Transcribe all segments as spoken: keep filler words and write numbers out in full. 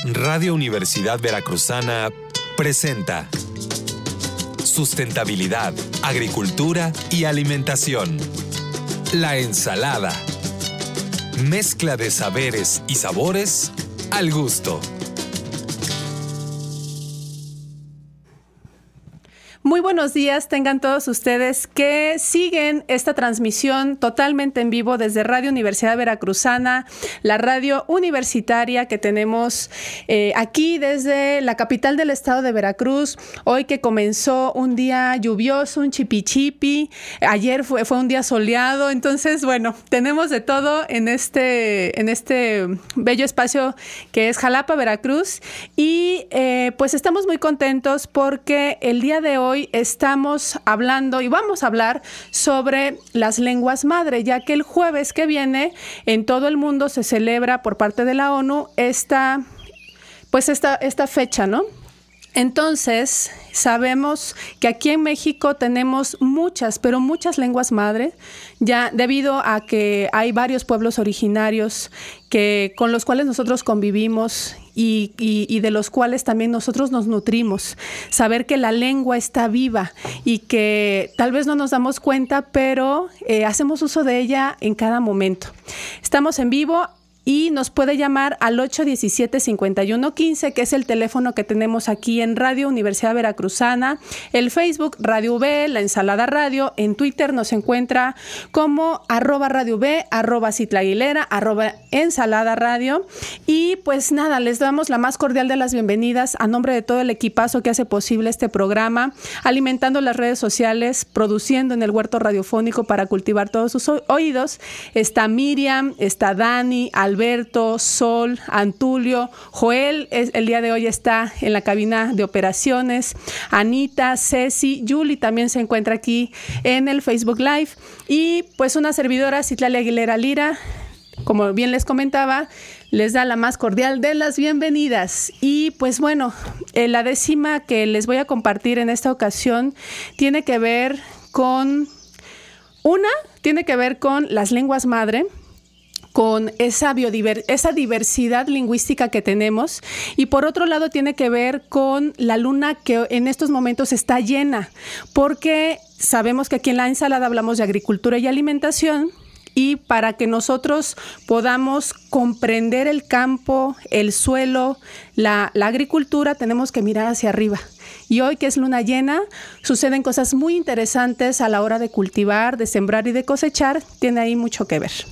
Radio Universidad Veracruzana presenta Sustentabilidad, Agricultura y Alimentación. La ensalada. Mezcla de saberes y sabores al gusto. Muy buenos días, tengan todos ustedes que siguen esta transmisión totalmente en vivo desde Radio Universidad Veracruzana, la radio universitaria que tenemos eh, aquí desde la capital del estado de Veracruz. Hoy que comenzó un día lluvioso, un chipichipi, ayer fue, fue un día soleado, entonces bueno, tenemos de todo en este, en este bello espacio que es Jalapa, Veracruz, y eh, pues estamos muy contentos porque el día de hoy Hoy estamos hablando y vamos a hablar sobre las lenguas madre, ya que el jueves que viene en todo el mundo se celebra por parte de la ONU esta, pues esta, esta fecha, ¿no? Entonces, sabemos que aquí en México tenemos muchas, pero muchas lenguas madre, ya debido a que hay varios pueblos originarios que, con los cuales nosotros convivimos y, y, y de los cuales también nosotros nos nutrimos. Saber que la lengua está viva y que tal vez no nos damos cuenta, pero eh, hacemos uso de ella en cada momento. Estamos en vivo y nos puede llamar al ocho uno siete, cinco uno uno uno cinco, que es el teléfono que tenemos aquí en Radio Universidad Veracruzana, el Facebook Radio V, La Ensalada Radio, en Twitter nos encuentra como arroba Radio V, arroba Citla Aguilera, arroba Ensalada Radio. Y pues nada, les damos la más cordial de las bienvenidas a nombre de todo el equipazo que hace posible este programa, alimentando las redes sociales, produciendo en el huerto radiofónico para cultivar todos sus oídos. Está Miriam, está Dani, Alberto, Sol, Antulio, Joel, es, el día de hoy está en la cabina de operaciones, Anita, Ceci, Yuli también se encuentra aquí en el Facebook Live y pues una servidora, Citlali Aguilera Lira, como bien les comentaba, les da la más cordial de las bienvenidas. Y pues bueno, eh, la décima que les voy a compartir en esta ocasión tiene que ver con, una, tiene que ver con las lenguas madre, con esa, biodiver- esa diversidad lingüística que tenemos, y por otro lado tiene que ver con la luna que en estos momentos está llena, porque sabemos que aquí en La Ensalada hablamos de agricultura y alimentación, y para que nosotros podamos comprender el campo, el suelo, la, la agricultura, tenemos que mirar hacia arriba. Y hoy que es luna llena, suceden cosas muy interesantes a la hora de cultivar, de sembrar y de cosechar, tiene ahí mucho que ver.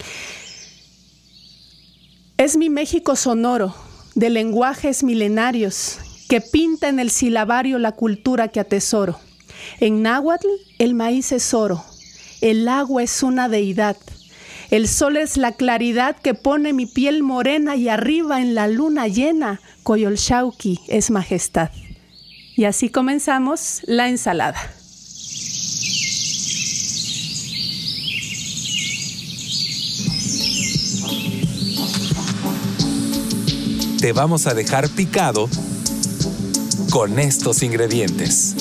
Es mi México sonoro, de lenguajes milenarios, que pinta en el silabario la cultura que atesoro. En náhuatl, el maíz es oro, el agua es una deidad, el sol es la claridad que pone mi piel morena y arriba en la luna llena, Coyolxauhqui es majestad. Y así comenzamos La Ensalada. Te vamos a dejar picado con estos ingredientes.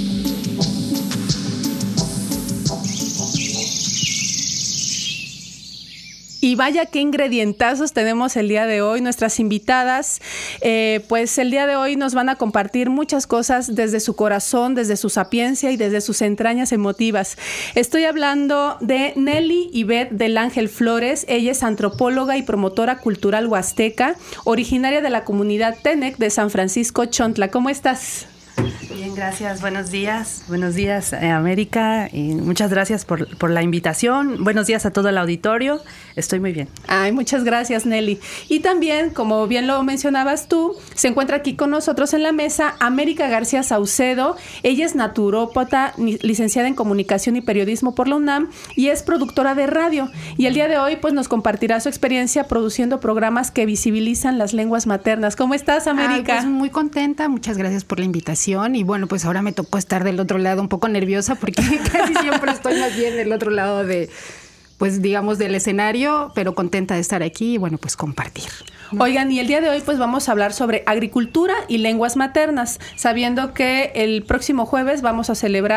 Y vaya qué ingredientazos tenemos el día de hoy. Nuestras invitadas, eh, pues el día de hoy nos van a compartir muchas cosas desde su corazón, desde su sapiencia y desde sus entrañas emotivas. Estoy hablando de Nelly Ivette del Ángel Flores. Ella es antropóloga y promotora cultural huasteca, originaria de la comunidad Tenec de San Francisco Chontla. ¿Cómo estás? Bien, gracias. Buenos días. Buenos días, eh, América. Y muchas gracias por, por la invitación. Buenos días a todo el auditorio. Estoy muy bien. Ay, muchas gracias, Nelly. Y también, como bien lo mencionabas tú, se encuentra aquí con nosotros en la mesa América García Saucedo. Ella es naturópata, licenciada en Comunicación y Periodismo por la UNAM y es productora de radio. Y el día de hoy, pues, nos compartirá su experiencia produciendo programas que visibilizan las lenguas maternas. ¿Cómo estás, América? Ay, pues muy contenta. Muchas gracias por la invitación. Y bueno, pues ahora me tocó estar del otro lado un poco nerviosa porque casi siempre estoy más bien del otro lado de, pues digamos, del escenario, pero contenta de estar aquí y bueno, pues compartir. Oigan, y el día de hoy pues vamos a hablar sobre agricultura y lenguas maternas, sabiendo que el próximo jueves vamos a celebrar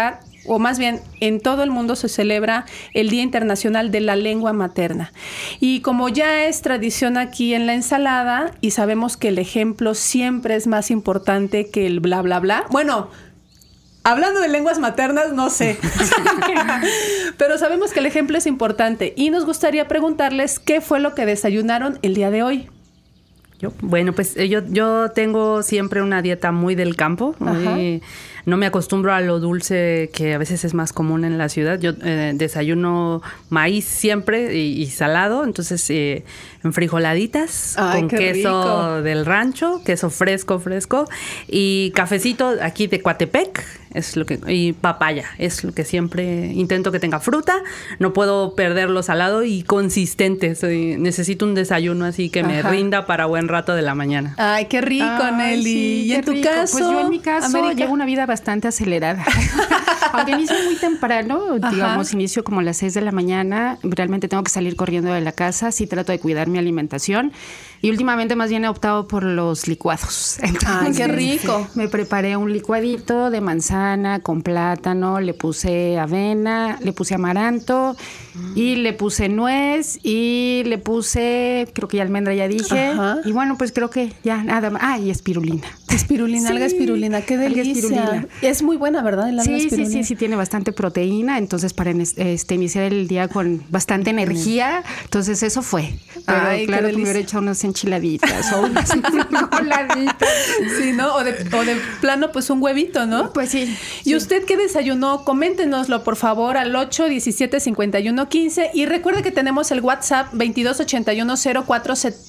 o más bien en todo el mundo se celebra el Día Internacional de la Lengua Materna. Y como ya es tradición aquí en la ensalada y sabemos que el ejemplo siempre es más importante que el bla, bla, bla. Bueno, hablando de lenguas maternas, no sé. Pero sabemos que el ejemplo es importante y nos gustaría preguntarles qué fue lo que desayunaron el día de hoy. Yo, bueno, pues yo, yo tengo siempre una dieta muy del campo. Muy, no me acostumbro a lo dulce que a veces es más común en la ciudad. Yo eh, desayuno maíz siempre y, y salado, entonces eh, enfrijoladitas. Ay, con queso rico. Del rancho, queso fresco, fresco y cafecito aquí de Coatepec. Es lo que, y papaya, es lo que siempre intento que tenga fruta. No puedo perder lo salado y consistente. Soy, necesito un desayuno así que me Ajá. rinda para buen rato de la mañana. Ay, qué rico, Ay, Nelly. Sí, ¿Y en tu rico. caso? Pues yo en mi caso América. llevo una vida bastante acelerada. Aunque inicio muy temprano, Ajá. digamos, inicio como a las seis de la mañana. Realmente tengo que salir corriendo de la casa. Sí trato de cuidar mi alimentación. Y últimamente más bien he optado por los licuados. Entonces, Ay, qué rico. Me preparé un licuadito de manzana con plátano, le puse avena, le puse amaranto mm. y le puse nuez y le puse, creo que ya almendra ya dije. Ajá. Y bueno, pues creo que ya nada más. Ah, y espirulina. Espirulina, sí. alga espirulina, qué delicia. Espirulina. Es muy buena, ¿verdad? El alga sí, espirulina. sí, sí, sí, tiene bastante proteína, entonces para este, iniciar el día con bastante energía, entonces eso fue. Pero Ay, claro que me hubiera hecho unas enchiladitas o unas enchiladitas. Sí, ¿no? O de, o de plano, pues un huevito, ¿no? Pues sí. ¿Y sí. usted qué desayunó? Coméntenoslo, por favor, al ocho diecisiete cincuenta y uno quince. Y recuerde que tenemos el WhatsApp veintidós ochenta y uno cero cuatro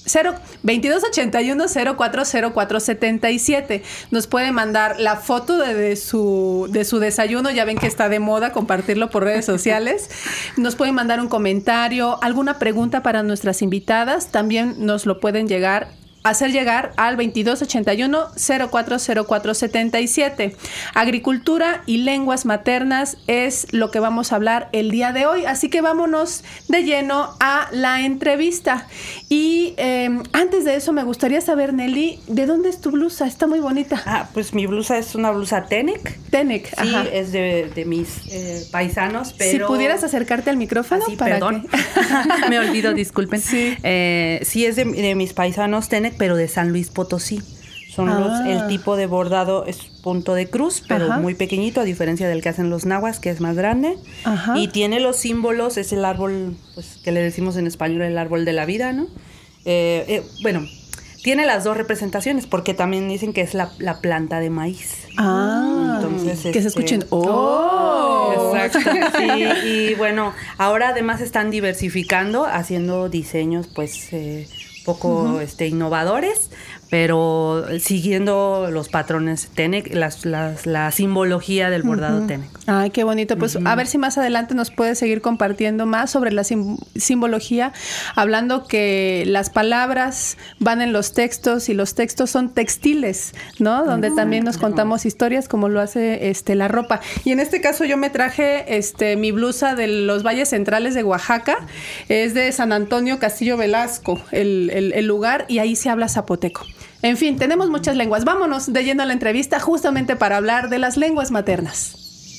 cero cuatro setenta y siete. Nos puede mandar la foto de, de, su, de su desayuno. Ya ven que está de moda compartirlo por redes sociales. Nos pueden mandar un comentario, alguna pregunta para nuestras invitadas. También nos lo pueden llegar hacer llegar al veintidós ochenta y uno cero cuatro cero cuatro setenta y siete. Agricultura y lenguas maternas es lo que vamos a hablar el día de hoy, así que vámonos de lleno a la entrevista. Y eh, antes de eso me gustaría saber, Nelly, ¿de dónde es tu blusa? Está muy bonita. Ah, pues mi blusa es una blusa Tenec. Tenec, sí, ajá. es de, de mis eh, paisanos, pero... Si pudieras acercarte al micrófono. Así, para perdón. Que... me olvido, disculpen. Sí, eh, sí es de, de mis paisanos Tenec, pero de San Luis Potosí. Son ah. los, el tipo de bordado es punto de cruz, pero Ajá. muy pequeñito, a diferencia del que hacen los nahuas, que es más grande. Ajá. Y tiene los símbolos, es el árbol, pues que le decimos en español el árbol de la vida, ¿no? Eh, eh, bueno, tiene las dos representaciones, porque también dicen que es la, la planta de maíz. Ah, entonces que este, se escuchen. ¡Oh! Exacto. Sí, y bueno, ahora además están diversificando, haciendo diseños, pues... Eh, poco uh-huh. este, innovadores, pero siguiendo los patrones Tenec, las, las, la simbología del bordado uh-huh. Tenec. Ay, qué bonito. Pues uh-huh. a ver si más adelante nos puede seguir compartiendo más sobre la sim- simbología, hablando que las palabras van en los textos y los textos son textiles, ¿no? Donde uh-huh. también nos contamos historias como lo hace este, la ropa. Y en este caso yo me traje este, mi blusa de los valles centrales de Oaxaca, es de San Antonio Castillo Velasco, el El, el lugar, y ahí se habla zapoteco. En fin, tenemos muchas lenguas. Vámonos de lleno a la entrevista justamente para hablar de las lenguas maternas.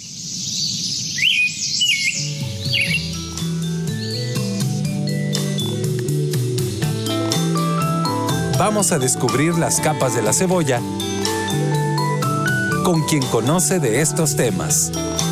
Vamos a descubrir las capas de la cebolla con quien conoce de estos temas.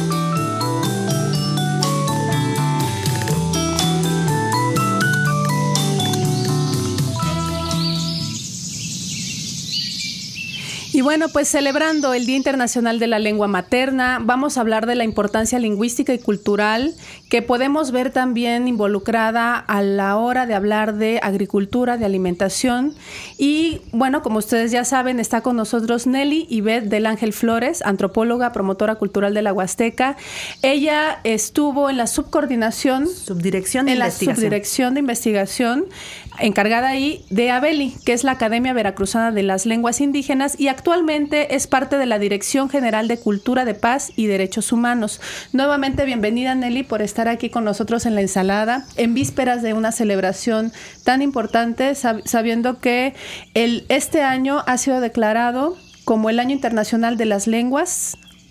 Y bueno, pues celebrando el Día Internacional de la Lengua Materna, vamos a hablar de la importancia lingüística y cultural que podemos ver también involucrada a la hora de hablar de agricultura, de alimentación. Y bueno, como ustedes ya saben, está con nosotros Nelly Ivette del Ángel Flores, antropóloga, promotora cultural de la Huasteca. Ella estuvo en la subcoordinación, subdirección de en investigación. la subdirección de investigación, encargada ahí de ABELI, que es la Academia Veracruzana de las Lenguas Indígenas, y actualmente es parte de la Dirección General de Cultura de Paz y Derechos Humanos. Nuevamente, bienvenida, Nelly, por estar aquí con nosotros en la ensalada, en vísperas de una celebración tan importante, sab- sabiendo que el, este año ha sido declarado como el Año Internacional de las Lenguas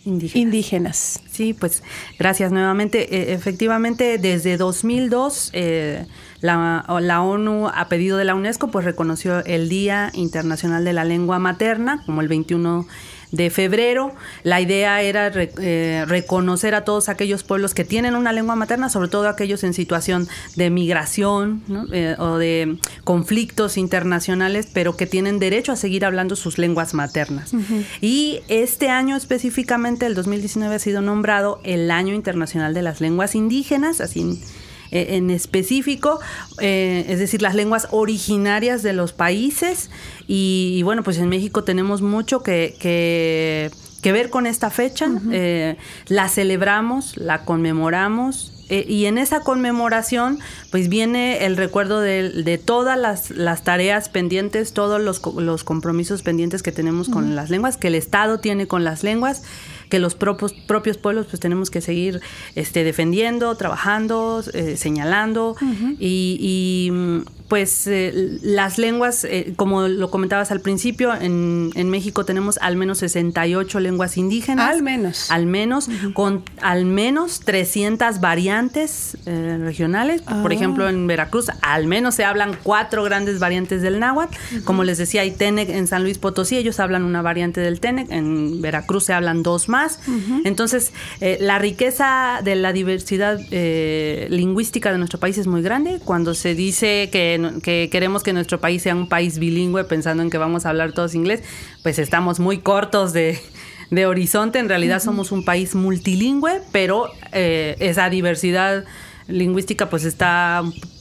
indígenas. indígenas. Sí, pues gracias nuevamente. Eh, efectivamente, desde dos mil dos, eh, la, la ONU, a pedido de la UNESCO, pues reconoció el Día Internacional de la Lengua Materna, como el veintiuno de febrero. La idea era re, eh, reconocer a todos aquellos pueblos que tienen una lengua materna, sobre todo aquellos en situación de migración, ¿no? eh, o de conflictos internacionales, pero que tienen derecho a seguir hablando sus lenguas maternas. Uh-huh. Y este año específicamente, el dos mil diecinueve, ha sido nombrado el Año Internacional de las Lenguas Indígenas, así en específico, eh, es decir, las lenguas originarias de los países. Y, y bueno, pues en México tenemos mucho que, que, que ver con esta fecha. Uh-huh. Eh, la celebramos, la conmemoramos. Eh, y en esa conmemoración, pues viene el recuerdo de, de todas las, las tareas pendientes, todos los, los compromisos pendientes que tenemos con uh-huh. las lenguas, que el Estado tiene con las lenguas, que los propios, propios pueblos pues tenemos que seguir este, defendiendo, trabajando, eh, señalando. Uh-huh. y, y pues eh, las lenguas, eh, como lo comentabas al principio, en, en México tenemos al menos sesenta y ocho lenguas indígenas. Al menos. Al menos, uh-huh. con al menos trescientas variantes eh, regionales. Oh. Por ejemplo, en Veracruz al menos se hablan cuatro grandes variantes del náhuatl. Uh-huh. Como les decía, hay Tenec en San Luis Potosí, ellos hablan una variante del Tenec. En Veracruz se hablan dos más. Uh-huh. Entonces, eh, la riqueza de la diversidad eh, lingüística de nuestro país es muy grande. Cuando se dice que que queremos que nuestro país sea un país bilingüe, pensando en que vamos a hablar todos inglés, pues estamos muy cortos de, de horizonte. En realidad uh-huh. somos un país multilingüe, pero eh, esa diversidad lingüística pues está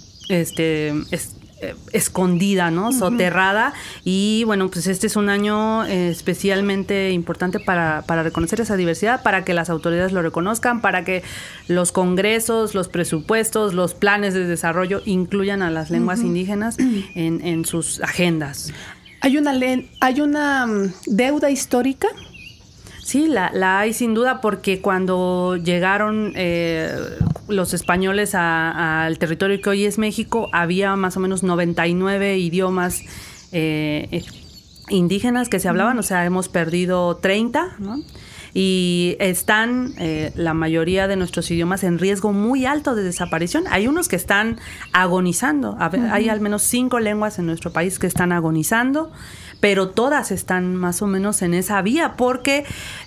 este, es, eh, escondida, ¿no? Uh-huh. Soterrada. Y bueno, pues este es un año eh, especialmente importante para, para reconocer esa diversidad, para que las autoridades lo reconozcan, para que los congresos, los presupuestos, los planes de desarrollo incluyan a las lenguas uh-huh. indígenas en, en sus agendas. ¿Hay una, le- hay una um, deuda histórica? Sí, la, la hay sin duda, porque cuando llegaron eh, los españoles a, al territorio que hoy es México, había más o menos noventa y nueve idiomas eh, indígenas que se hablaban, o sea, hemos perdido treinta, ¿no? Y están eh, la mayoría de nuestros idiomas en riesgo muy alto de desaparición. Hay unos que están agonizando. A ver, uh-huh. Hay al menos cinco lenguas en nuestro país que están agonizando, pero todas están más o menos en esa vía, porque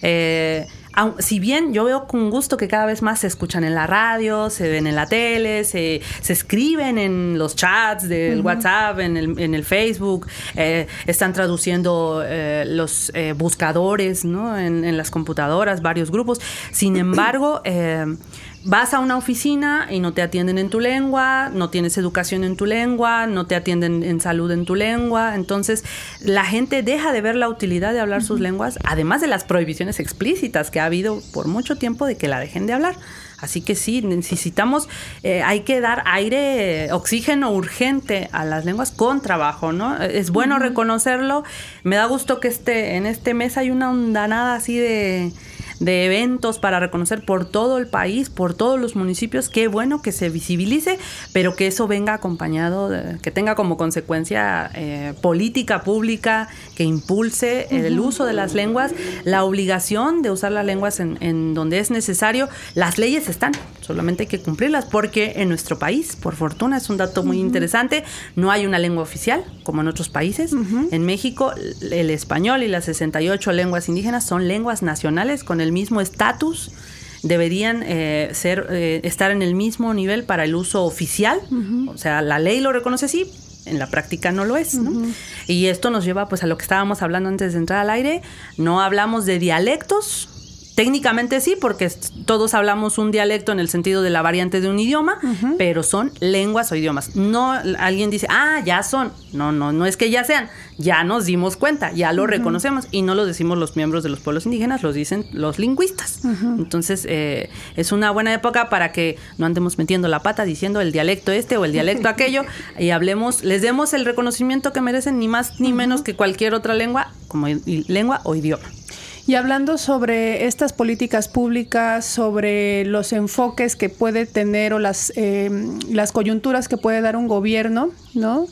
eh, aun, si bien yo veo con gusto que cada vez más se escuchan en la radio, se ven en la tele, se, se escriben en los chats del uh-huh. WhatsApp, en el, en el Facebook, eh, están traduciendo eh, los eh, buscadores, ¿no? en, en las computadoras, varios grupos. Sin embargo, eh, vas a una oficina y no te atienden en tu lengua, no tienes educación en tu lengua, no te atienden en salud en tu lengua. Entonces, la gente deja de ver la utilidad de hablar uh-huh. sus lenguas, además de las prohibiciones explícitas que ha habido por mucho tiempo de que la dejen de hablar. Así que sí, necesitamos, eh, hay que dar aire, oxígeno urgente a las lenguas con trabajo, ¿no? Es bueno uh-huh. reconocerlo. Me da gusto que este, en este mes hay una ondanada así de... de eventos para reconocer por todo el país, por todos los municipios. Qué bueno que se visibilice, pero que eso venga acompañado, de, que tenga como consecuencia eh, política pública que impulse uh-huh. el uso de las lenguas, la obligación de usar las lenguas en, en donde es necesario. Las leyes están, solamente hay que cumplirlas, porque en nuestro país, por fortuna, es un dato muy uh-huh. interesante, no hay una lengua oficial como en otros países. Uh-huh. En México, el español y las sesenta y ocho lenguas indígenas son lenguas nacionales con el el mismo estatus, deberían eh, ser eh, estar en el mismo nivel para el uso oficial. Uh-huh. O sea, la ley lo reconoce así, en la práctica no lo es, ¿no? Uh-huh. Y esto nos lleva pues a lo que estábamos hablando antes de entrar al aire. No hablamos de dialectos. Técnicamente sí, porque todos hablamos un dialecto en el sentido de la variante de un idioma, uh-huh. pero son lenguas o idiomas. No, alguien dice, ah, ya son. No, no, no es que ya sean. Ya nos dimos cuenta, ya lo uh-huh. reconocemos, y no lo decimos los miembros de los pueblos indígenas, lo dicen los lingüistas. Uh-huh. Entonces, eh, es una buena época para que no andemos metiendo la pata diciendo el dialecto este o el dialecto aquello, y hablemos, les demos el reconocimiento que merecen, ni más ni uh-huh. menos que cualquier otra lengua, como i- lengua o idioma. Y hablando sobre estas políticas públicas, sobre los enfoques que puede tener o las, eh, las coyunturas que puede dar un gobierno, ¿no?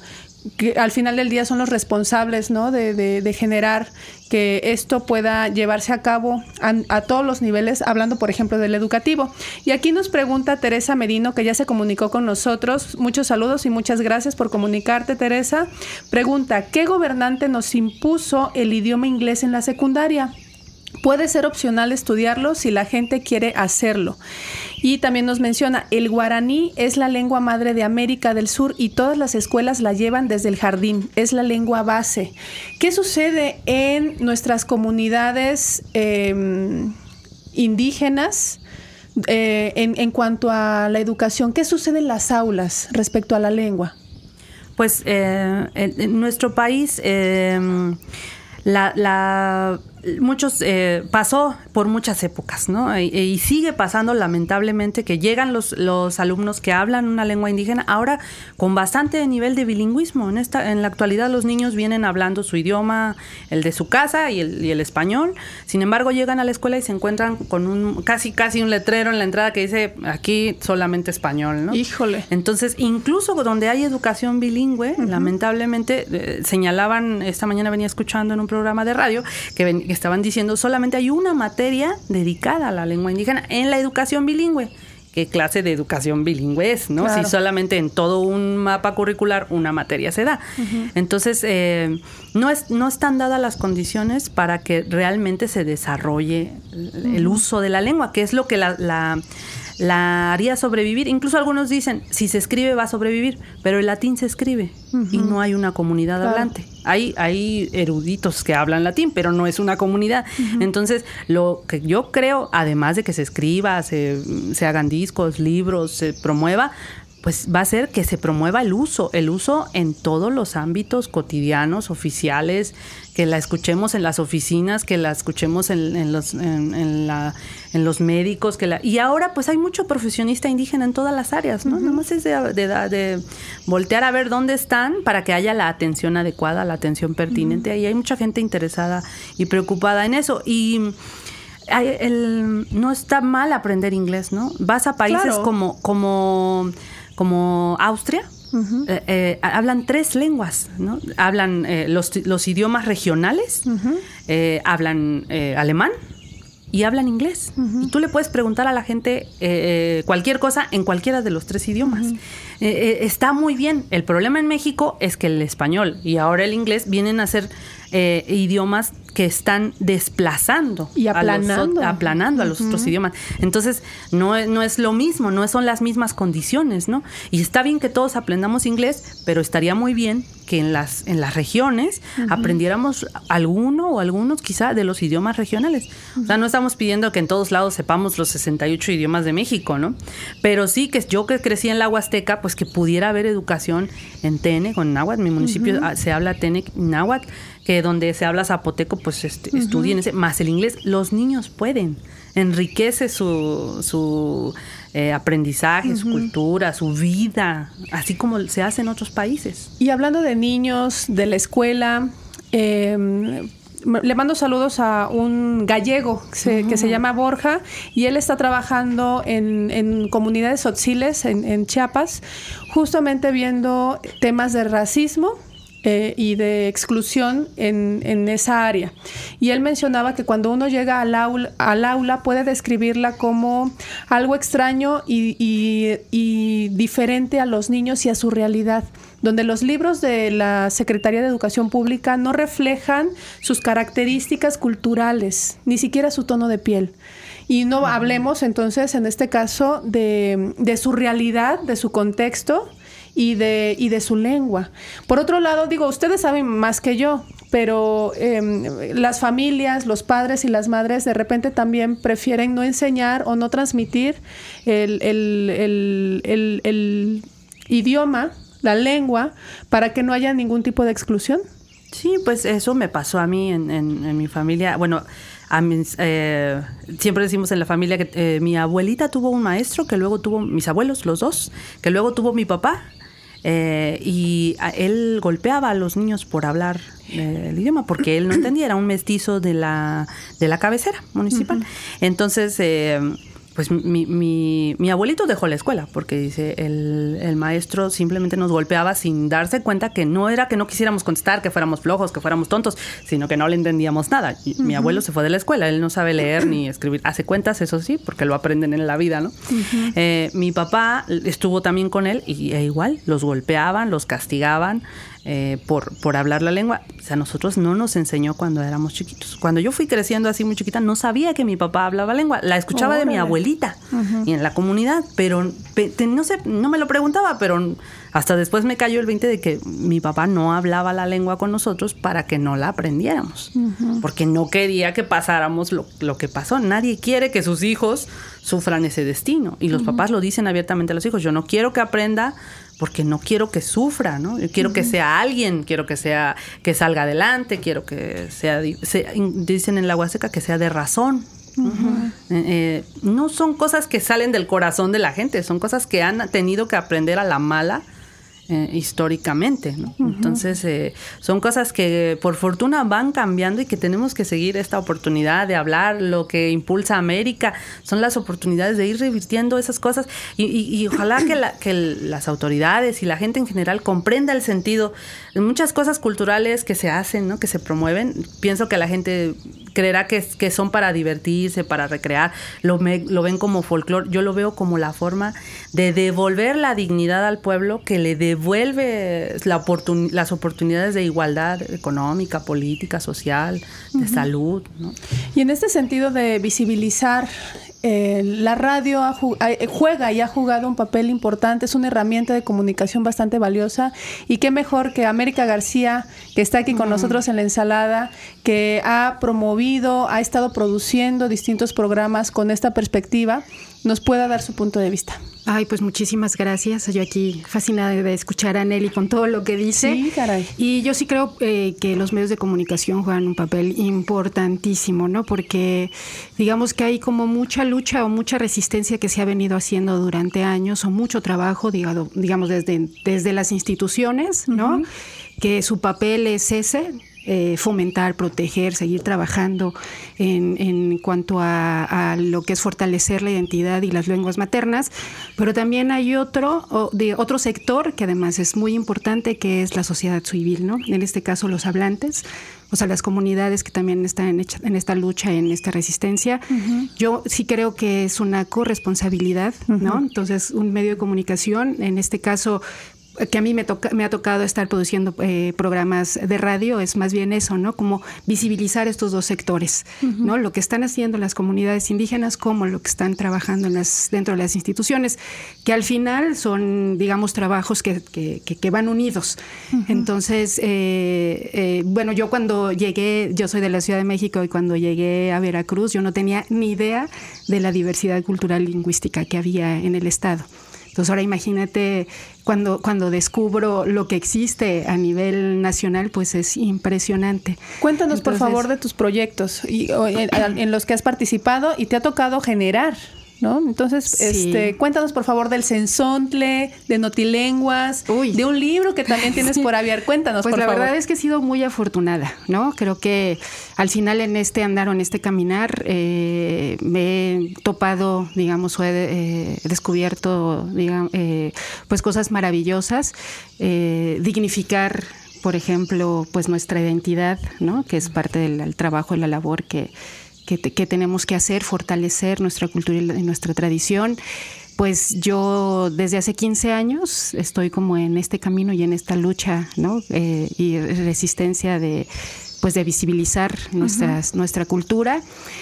que al final del día son los responsables, ¿no? de, de, de generar que esto pueda llevarse a cabo a, a todos los niveles, hablando por ejemplo del educativo. Y aquí nos pregunta Teresa Medino, que ya se comunicó con nosotros. Muchos saludos y muchas gracias por comunicarte, Teresa. Pregunta, ¿qué gobernante nos impuso el idioma inglés en la secundaria? Puede ser opcional estudiarlo si la gente quiere hacerlo. Y también nos menciona, el guaraní es la lengua madre de América del Sur y todas las escuelas la llevan desde el jardín. Es la lengua base. ¿Qué sucede en nuestras comunidades eh, indígenas eh, en, en cuanto a la educación? ¿Qué sucede en las aulas respecto a la lengua? Pues eh, en, en nuestro país eh, la... la Muchos eh, pasó por muchas épocas, ¿no? Y, y sigue pasando lamentablemente que llegan los, los alumnos que hablan una lengua indígena ahora con bastante nivel de bilingüismo. En esta, en la actualidad los niños vienen hablando su idioma, el de su casa y el, y el español. Sin embargo, llegan a la escuela y se encuentran con un casi casi un letrero en la entrada que dice aquí solamente español, ¿no? Híjole. Entonces, incluso donde hay educación bilingüe, uh-huh. lamentablemente eh, señalaban, esta mañana venía escuchando en un programa de radio que ven, estaban diciendo solamente hay una materia dedicada a la lengua indígena en la educación bilingüe. ¿Qué clase de educación bilingüe es, no? Claro. Si solamente en todo un mapa curricular una materia se da. Uh-huh. Entonces, eh, no es, no están dadas las condiciones para que realmente se desarrolle uh-huh. el uso de la lengua, que es lo que la... la la haría sobrevivir. Incluso algunos dicen, si se escribe va a sobrevivir, pero el latín se escribe uh-huh. y no hay una comunidad claro. hablante. Hay, hay eruditos que hablan latín, pero no es una comunidad. Uh-huh. Entonces, lo que yo creo, además de que se escriba, se, se hagan discos, libros, se promueva, pues va a ser que se promueva el uso, el uso en todos los ámbitos cotidianos, oficiales, que la escuchemos en las oficinas, que la escuchemos en, en, los, en, en, la, en los médicos. Que la, y ahora pues hay mucho profesionista indígena en todas las áreas, ¿no? Uh-huh. Nada más es de, de, de voltear a ver dónde están para que haya la atención adecuada, la atención pertinente. Uh-huh. Y hay mucha gente interesada y preocupada en eso. Y... El, no está mal aprender inglés, ¿no? Vas a países claro. como... como como Austria, uh-huh. eh, eh, hablan tres lenguas, ¿no? Hablan eh, los, los idiomas regionales, uh-huh. eh, hablan eh, alemán y hablan inglés. Uh-huh. Y tú le puedes preguntar a la gente eh, cualquier cosa en cualquiera de los tres idiomas. Uh-huh. Eh, eh, está muy bien. El problema en México es que el español y ahora el inglés vienen a ser eh, idiomas que están desplazando y aplanando a los, aplanando uh-huh. a los otros idiomas. Entonces, no es, no es lo mismo, no son las mismas condiciones, ¿no? Y está bien que todos aprendamos inglés, pero estaría muy bien que en las, en las regiones uh-huh. aprendiéramos alguno o algunos quizá de los idiomas regionales. Uh-huh. O sea, no estamos pidiendo que en todos lados sepamos los sesenta y ocho idiomas de México, ¿no? Pero sí que yo que crecí en la Huasteca, pues que pudiera haber educación en Tene, con náhuatl. Mi municipio uh-huh. se habla Tene, náhuatl, que donde se habla zapoteco, pues este, uh-huh. estudien ese, más el inglés. Los niños pueden, enriquece su, su eh, aprendizaje, uh-huh. su cultura, su vida, así como se hace en otros países. Y hablando de niños, de la escuela, eh, le mando saludos a un gallego que se, uh-huh. que se llama Borja, y él está trabajando en, en comunidades tzotziles en, en Chiapas, justamente viendo temas de racismo Eh, y de exclusión en, en esa área. Y él mencionaba que cuando uno llega al aula, al aula puede describirla como algo extraño y, y, y diferente a los niños y a su realidad, donde los libros de la Secretaría de Educación Pública no reflejan sus características culturales, ni siquiera su tono de piel. Y no hablemos entonces, en este caso, de, de su realidad, de su contexto, y de, y de su lengua. Por otro lado, digo, ustedes saben más que yo, pero eh, las familias, los padres y las madres de repente también prefieren no enseñar o no transmitir el, el, el, el, el idioma, la lengua, para que no haya ningún tipo de exclusión. Sí, pues eso me pasó a mí en, en, en mi familia. Bueno, a mis, eh, siempre decimos en la familia que eh, mi abuelita tuvo un maestro, que luego tuvo mis abuelos, los dos, que luego tuvo mi papá. Eh, y a él golpeaba a los niños por hablar eh, el idioma, porque él no entendía, era un mestizo de la, de la cabecera municipal. Uh-huh. Entonces, eh, pues mi, mi, mi abuelito dejó la escuela porque dice el, el maestro simplemente nos golpeaba sin darse cuenta que no era que no quisiéramos contestar, que fuéramos flojos, que fuéramos tontos, sino que no le entendíamos nada. Y uh-huh. Mi abuelo se fue de la escuela, él no sabe leer ni escribir, hace cuentas, eso sí, porque lo aprenden en la vida, ¿no? Uh-huh. Eh, mi papá estuvo también con él y e igual los golpeaban, los castigaban. Eh, por, por hablar la lengua. O sea, nosotros no nos enseñó cuando éramos chiquitos. Cuando yo fui creciendo así muy chiquita, no sabía que mi papá hablaba lengua. La escuchaba oh, de mi abuelita uh-huh. y en la comunidad, pero pe, te, no sé, no me lo preguntaba, pero hasta después me cayó el veinte de que mi papá no hablaba la lengua con nosotros para que no la aprendiéramos. Uh-huh. Porque no quería que pasáramos lo, lo que pasó. Nadie quiere que sus hijos sufran ese destino. Y los uh-huh. papás lo dicen abiertamente a los hijos. Yo no quiero que aprenda porque no quiero que sufra, ¿no? Yo quiero uh-huh. que sea alguien, quiero que sea que salga adelante, quiero que sea, sea dicen en la Huasteca, que sea de razón. Uh-huh. eh, eh, no son cosas que salen del corazón de la gente, son cosas que han tenido que aprender a la mala eh, históricamente, ¿no? Uh-huh. Entonces eh, son cosas que por fortuna van cambiando y que tenemos que seguir esta oportunidad de hablar. Lo que impulsa a América son las oportunidades de ir revirtiendo esas cosas y, y, y ojalá que, la, que las autoridades y la gente en general comprenda el sentido de muchas cosas culturales que se hacen, ¿no? Que se promueven. Pienso que la gente creerá que, que son para divertirse, para recrear, lo, me, lo ven como folclore. Yo lo veo como la forma de devolver la dignidad al pueblo, que le devuelve la oportun, las oportunidades de igualdad económica, política, social, de uh-huh. salud, ¿no? Y en este sentido de visibilizar, eh, la radio ha, juega y ha jugado un papel importante, es una herramienta de comunicación bastante valiosa, y qué mejor que América García, que está aquí con uh-huh. nosotros en La Ensalada, que ha promovido, ha estado produciendo distintos programas con esta perspectiva, nos pueda dar su punto de vista. Ay, pues muchísimas gracias. Yo aquí fascinada de escuchar a Nelly con todo lo que dice. Sí, caray. Y yo sí creo eh, que los medios de comunicación juegan un papel importantísimo, ¿no? Porque digamos que hay como mucha lucha o mucha resistencia que se ha venido haciendo durante años, o mucho trabajo, digamos, digamos desde, desde las instituciones, ¿no? Uh-huh. Que su papel es ese. Eh, fomentar, proteger, seguir trabajando en, en cuanto a, a lo que es fortalecer la identidad y las lenguas maternas, pero también hay otro, o de otro sector que además es muy importante, que es la sociedad civil, ¿no? En este caso los hablantes, o sea, las comunidades que también están en, en esta lucha, en esta resistencia. Uh-huh. Yo sí creo que es una corresponsabilidad, ¿no? Uh-huh. Entonces, un medio de comunicación, en este caso, que a mí me, toca, me ha tocado estar produciendo eh, programas de radio, es más bien eso, ¿no? Como visibilizar estos dos sectores, uh-huh. ¿no? Lo que están haciendo las comunidades indígenas, como lo que están trabajando en las, dentro de las instituciones, que al final son, digamos, trabajos que, que, que, que van unidos. Uh-huh. Entonces, eh, eh, bueno, yo cuando llegué, yo soy de la Ciudad de México, y cuando llegué a Veracruz, yo no tenía ni idea de la diversidad cultural lingüística que había en el estado. Entonces ahora imagínate cuando, cuando descubro lo que existe a nivel nacional, pues es impresionante. Cuéntanos, Entonces, por favor, de tus proyectos y, o, en, en los que has participado y te ha tocado generar, ¿no? Entonces, sí. este, cuéntanos por favor del Cenzontle, de Notilenguas, Uy. de un libro que también tienes sí. por aviar. Cuéntanos, pues por la favor. verdad es que he sido muy afortunada, ¿no? Creo que al final en este andar o en este caminar eh, me he topado, digamos, o he eh, descubierto, digamos, eh, pues cosas maravillosas, eh, dignificar, por ejemplo, pues nuestra identidad, ¿no? Que es parte del, del trabajo y la labor que Que, te, que tenemos que hacer, fortalecer nuestra cultura y nuestra tradición. Pues yo desde hace quince años estoy como en este camino y en esta lucha, ¿no? Eh, y resistencia de, pues de visibilizar nuestras, uh-huh. nuestra cultura.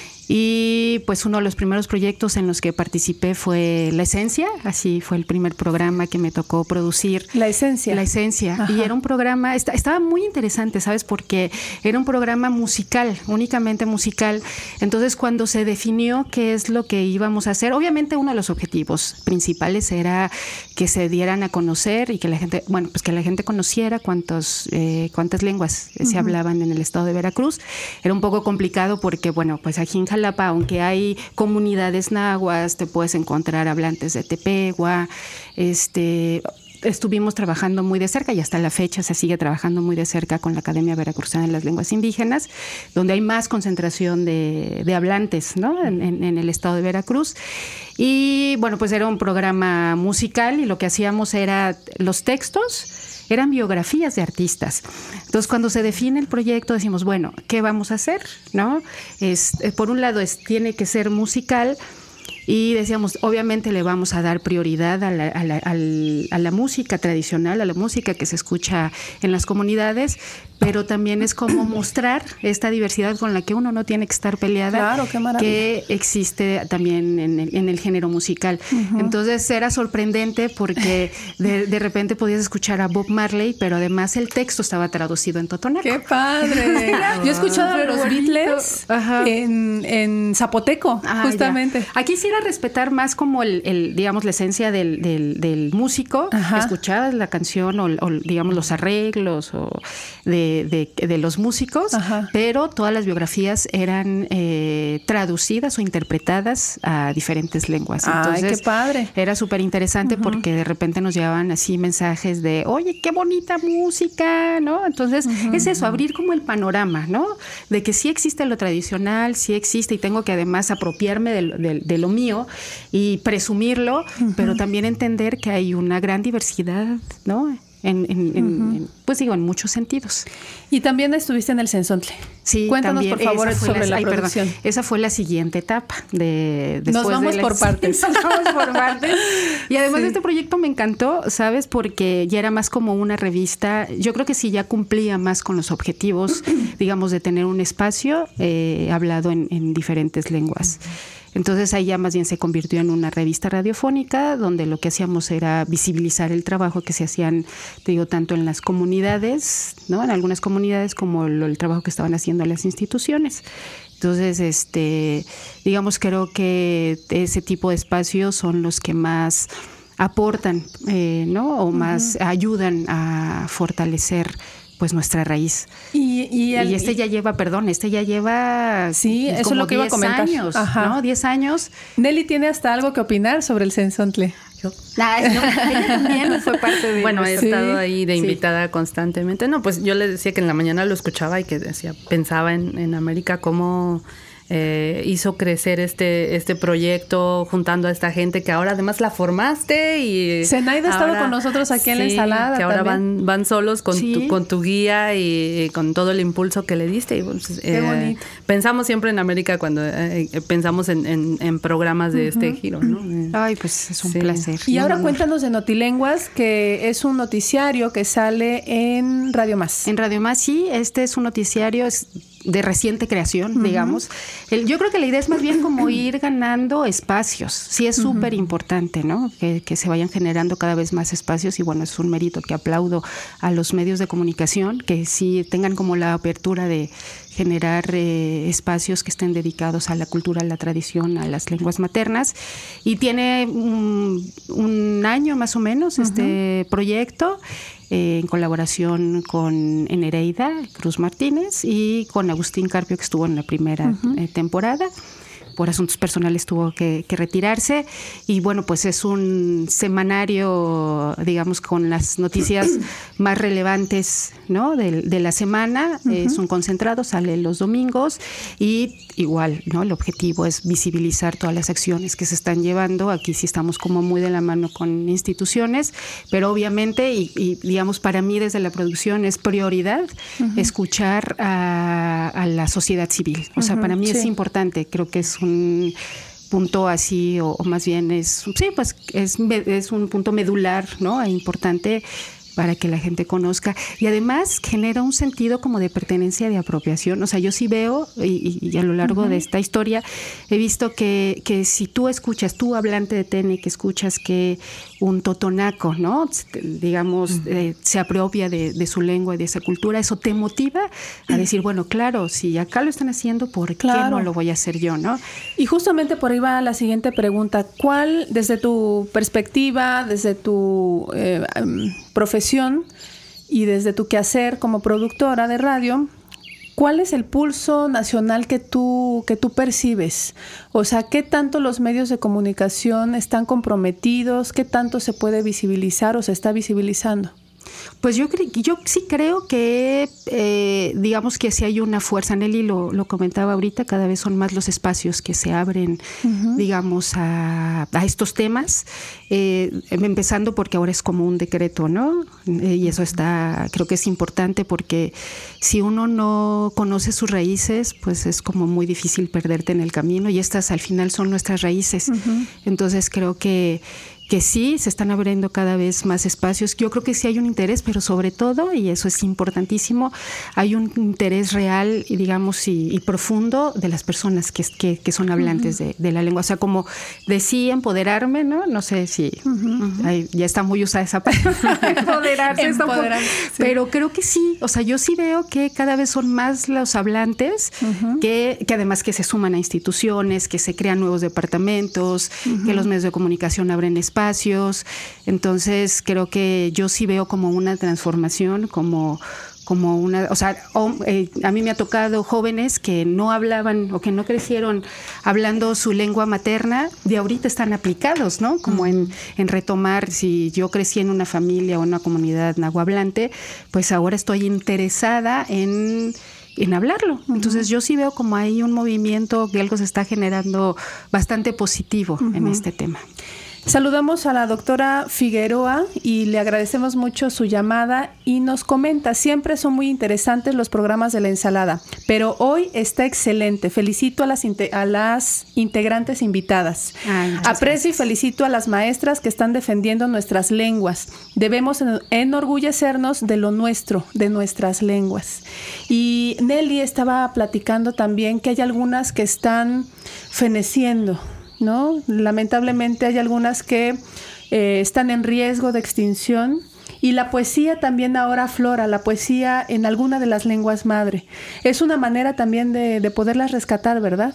Y pues uno de los primeros proyectos en los que participé fue La Esencia, así fue el primer programa que me tocó producir. La Esencia. La Esencia. Ajá. Y era un programa, está, estaba muy interesante, ¿sabes? Porque era un programa musical, únicamente musical. Entonces, cuando se definió qué es lo que íbamos a hacer, obviamente uno de los objetivos principales era que se dieran a conocer y que la gente, bueno, pues que la gente conociera cuántos, eh, cuántas lenguas uh-huh. se hablaban en el estado de Veracruz. Era un poco complicado porque, bueno, pues aquí en Jalapa, aunque hay comunidades nahuas, te puedes encontrar hablantes de tepehua, este, estuvimos trabajando muy de cerca y hasta la fecha se sigue trabajando muy de cerca con la Academia Veracruzana de las Lenguas Indígenas, donde hay más concentración de, de hablantes, ¿no? en, en, en el estado de Veracruz. Y bueno, pues era un programa musical y lo que hacíamos era los textos, eran biografías de artistas. Entonces, cuando se define el proyecto, decimos, bueno, ¿qué vamos a hacer? ¿No? Es, por un lado, es, tiene que ser musical. Y decíamos, obviamente le vamos a dar prioridad a la, a, la, a la música tradicional, a la música que se escucha en las comunidades, pero también es como mostrar esta diversidad con la que uno no tiene que estar peleada, claro, qué maravilla, que existe también en el, en el género musical. Uh-huh. Entonces era sorprendente porque de, de repente podías escuchar a Bob Marley, pero además el texto estaba traducido en totonaco. ¡Qué padre! Yo he escuchado a los Beatles en, en zapoteco, ah, justamente. Ya. Aquí sí era respetar más como el, el digamos, la esencia del, del, del músico. Ajá. Escuchabas la canción o, o digamos los arreglos o de De, de, de los músicos, ajá, pero todas las biografías eran eh, traducidas o interpretadas a diferentes lenguas. Entonces, ¡ay, qué padre! Era súper interesante, uh-huh, porque de repente nos llevaban así mensajes de, oye, qué bonita música, ¿no? Entonces, uh-huh, es eso, abrir como el panorama, ¿no? De que sí existe lo tradicional, sí existe, y tengo que además apropiarme de, de, de lo mío y presumirlo, uh-huh, pero también entender que hay una gran diversidad, ¿no? En, en, uh-huh, en, pues digo, en muchos sentidos. Y también estuviste en el Sensontle. Sí, cuéntanos también, por favor sobre la, la ay, producción. Perdón, esa fue la siguiente etapa de después Nos vamos de por partes. Nos vamos por partes. Y además sí, este proyecto me encantó, ¿sabes? Porque ya era más como una revista. Yo creo que sí ya cumplía más con los objetivos, digamos, de tener un espacio eh, hablado en, en diferentes lenguas. Entonces ahí ya más bien se convirtió en una revista radiofónica donde lo que hacíamos era visibilizar el trabajo que se hacían, te digo, tanto en las comunidades, ¿no? En algunas comunidades, como lo, el trabajo que estaban haciendo las instituciones. Entonces, este, digamos, creo que ese tipo de espacios son los que más aportan, eh, ¿no? O más uh-huh, ayudan a fortalecer pues nuestra raíz. Y, y, el, y este ya lleva, perdón, este ya lleva sí, eso es lo que iba a comentar. Años, Ajá. ¿no? diez años. Nelly tiene hasta algo que opinar sobre el Sensontle. Yo. Ay, no, ella también fue parte de... Bueno, he sí, estado ahí de invitada sí, constantemente. No, pues yo le decía que en la mañana lo escuchaba y que decía, pensaba en, en América cómo... Eh, hizo crecer este este proyecto juntando a esta gente que ahora además la formaste y Zenaida ha estado con nosotros aquí sí, en la ensalada que ahora también. van van solos con sí, tu con tu guía y, y con todo el impulso que le diste y, pues, qué eh, bonito. Pensamos siempre en América cuando eh, pensamos en, en, en programas de uh-huh, este giro, ¿no? Ay, pues es un sí, placer. Y ahora cuéntanos de Notilenguas, que es un noticiario que sale en Radio Más. En Radio Más, sí, este es un noticiario es de reciente creación, uh-huh, digamos. El, yo creo que la idea es más bien como ir ganando espacios. Sí, es súper uh-huh, importante, ¿no? Que, que se vayan generando cada vez más espacios y bueno, es un mérito que aplaudo a los medios de comunicación, que sí tengan como la apertura de generar eh, espacios que estén dedicados a la cultura, a la tradición, a las lenguas maternas. Y tiene un, un año más o menos uh-huh, este proyecto, eh, en colaboración con Enereida Cruz Martínez y con Agustín Carpio, que estuvo en la primera uh-huh, eh, temporada. Por asuntos personales tuvo que, que retirarse y bueno, pues es un semanario, digamos, con las noticias más relevantes, ¿no? de, de la semana. Uh-huh. Es un concentrado, sale los domingos y igual, ¿no? El objetivo es visibilizar todas las acciones que se están llevando. Aquí sí estamos como muy de la mano con instituciones, pero obviamente, y, y digamos, para mí desde la producción es prioridad uh-huh, escuchar a, a la sociedad civil. O sea, uh-huh, para mí sí, es importante, creo que es un punto así, o, o más bien es, sí, pues es, es un punto medular, ¿no? E importante para que la gente conozca y además genera un sentido como de pertenencia, de apropiación. O sea, yo sí veo y, y a lo largo uh-huh, de esta historia he visto que, que si tú escuchas, tú hablante de Tene, que escuchas que un totonaco, ¿no? Digamos, uh-huh, eh, se apropia de, de su lengua y de esa cultura, eso te motiva a decir, bueno, claro, si acá lo están haciendo, ¿por claro, qué no lo voy a hacer yo, no? Y justamente por ahí va la siguiente pregunta. ¿Cuál, desde tu perspectiva, desde tu eh, profesión y desde tu quehacer como productora de radio, ¿cuál es el pulso nacional que tú, que tú percibes? O sea, ¿qué tanto los medios de comunicación están comprometidos? ¿Qué tanto se puede visibilizar o se está visibilizando? Pues yo, cre- yo sí creo que, eh, digamos que sí hay una fuerza. Nelly lo, lo comentaba ahorita, cada vez son más los espacios que se abren, uh-huh. digamos, a, a estos temas, eh, empezando porque ahora es como un decreto, ¿no? Eh, y eso está, creo que es importante porque si uno no conoce sus raíces, pues es como muy difícil perderte en el camino, y estas al final son nuestras raíces. Uh-huh. Entonces creo que que sí, se están abriendo cada vez más espacios. Yo creo que sí hay un interés, pero sobre todo, y eso es importantísimo, hay un interés real, y digamos, y, y profundo de las personas que, que, que son hablantes uh-huh. de, de la lengua. O sea, como decía, empoderarme, ¿no? No sé si uh-huh. ay, ya está muy usada esa palabra. Empoderarse. Empoderarse, sí. Pero creo que sí. O sea, yo sí veo que cada vez son más los hablantes uh-huh. que, que además que se suman a instituciones, que se crean nuevos departamentos, uh-huh. que los medios de comunicación abren espacios. Espacios. Entonces creo que yo sí veo como una transformación, como como una, o sea, o, eh, a mí me ha tocado jóvenes que no hablaban o que no crecieron hablando su lengua materna, de ahorita están aplicados, ¿no? Como en, en retomar, si yo crecí en una familia o una comunidad nahuablante, pues ahora estoy interesada en en hablarlo. Entonces yo sí veo como hay un movimiento, que algo se está generando bastante positivo uh-huh. en este tema. Saludamos a la doctora Figueroa y le agradecemos mucho su llamada, y nos comenta, siempre son muy interesantes los programas de La Ensalada, pero hoy está excelente. Felicito a las, a las integrantes invitadas. Ay, Aprecio gracias. Y felicito a las maestras que están defendiendo nuestras lenguas. Debemos enorgullecernos de lo nuestro, de nuestras lenguas. Y Nelly estaba platicando también que hay algunas que están feneciendo, ¿no? Lamentablemente hay algunas que eh, están en riesgo de extinción, y la poesía también ahora aflora, la poesía en alguna de las lenguas madre. Es una manera también de, de poderlas rescatar, ¿verdad?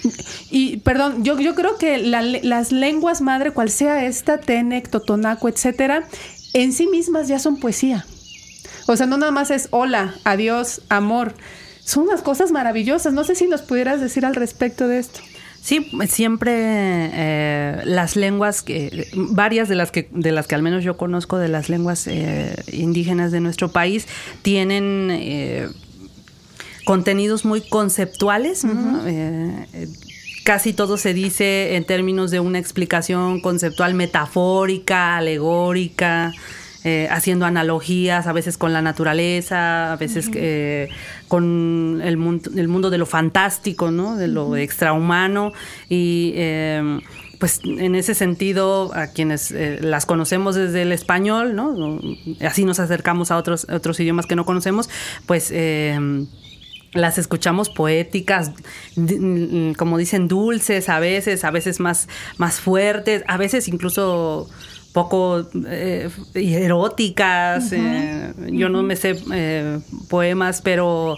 Y, perdón, yo, yo creo que la, las lenguas madre, cual sea esta, Tenec, Totonaco, etcétera, en sí mismas ya son poesía. O sea, no nada más es hola, adiós, amor. Son unas cosas maravillosas. No sé si nos pudieras decir al respecto de esto. Sí, siempre eh, las lenguas, que, varias de las que de las que al menos yo conozco de las lenguas eh, indígenas de nuestro país, tienen eh, contenidos muy conceptuales, ¿no? Uh-huh. eh, eh, Casi todo se dice en términos de una explicación conceptual metafórica, alegórica, Eh, haciendo analogías a veces con la naturaleza, a veces uh-huh. eh, con el mundo, el mundo de lo fantástico, ¿no? De lo uh-huh. extrahumano, y eh, pues en ese sentido a quienes eh, las conocemos desde el español, ¿no? Así nos acercamos a otros, otros idiomas que no conocemos, pues eh, las escuchamos poéticas, como dicen, dulces a veces, a veces más, más fuertes, a veces incluso poco eh, eróticas. Uh-huh. eh, yo uh-huh. no me sé eh, poemas, pero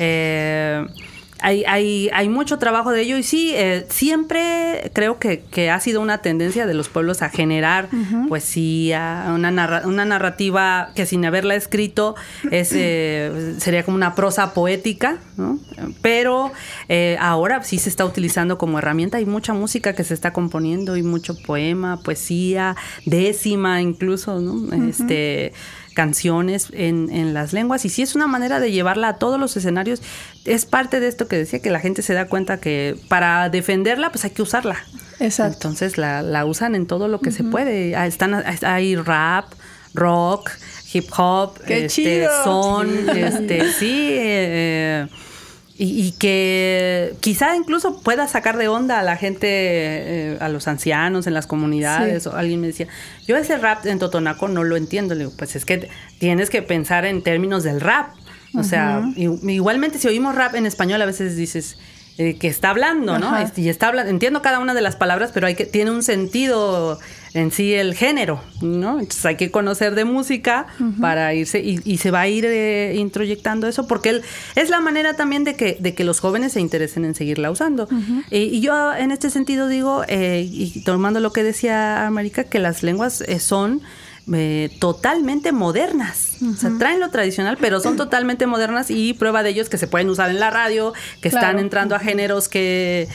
eh, hay, hay, hay mucho trabajo de ello, y sí, eh, siempre creo que, que ha sido una tendencia de los pueblos a generar uh-huh. poesía, una, narra- una narrativa que sin haberla escrito es, eh, sería como una prosa poética, ¿no? Pero eh, ahora sí se está utilizando como herramienta. Hay mucha música que se está componiendo, y mucho poema, poesía, décima incluso, ¿no? Uh-huh. Este... canciones en, en las lenguas, y sí es una manera de llevarla a todos los escenarios. Es parte de esto que decía, que la gente se da cuenta que para defenderla pues hay que usarla. Exacto. Entonces la, la usan en todo lo que uh-huh. se puede. Están, hay rap, rock, hip hop, ¡qué este, chido! son, este, sí, eh, y, y que quizá incluso pueda sacar de onda a la gente, eh, a los ancianos en las comunidades. Sí. O alguien me decía, yo ese rap en Totonaco no lo entiendo. Le digo, pues es que tienes que pensar en términos del rap. O uh-huh. sea, igualmente si oímos rap en español a veces dices eh, que está hablando, ¿no? Ajá. Y está hablando, entiendo cada una de las palabras, pero hay que tiene un sentido en sí el género, ¿no? Entonces hay que conocer de música uh-huh. para irse, y, y se va a ir eh, introyectando eso, porque él, es la manera también de que, de que los jóvenes se interesen en seguirla usando. Uh-huh. Y, y yo en este sentido digo, eh, y tomando lo que decía América, que las lenguas eh, son eh, totalmente modernas. Uh-huh. O sea, traen lo tradicional, pero son totalmente modernas y prueba de ello es que se pueden usar en la radio, que claro. están entrando a géneros que...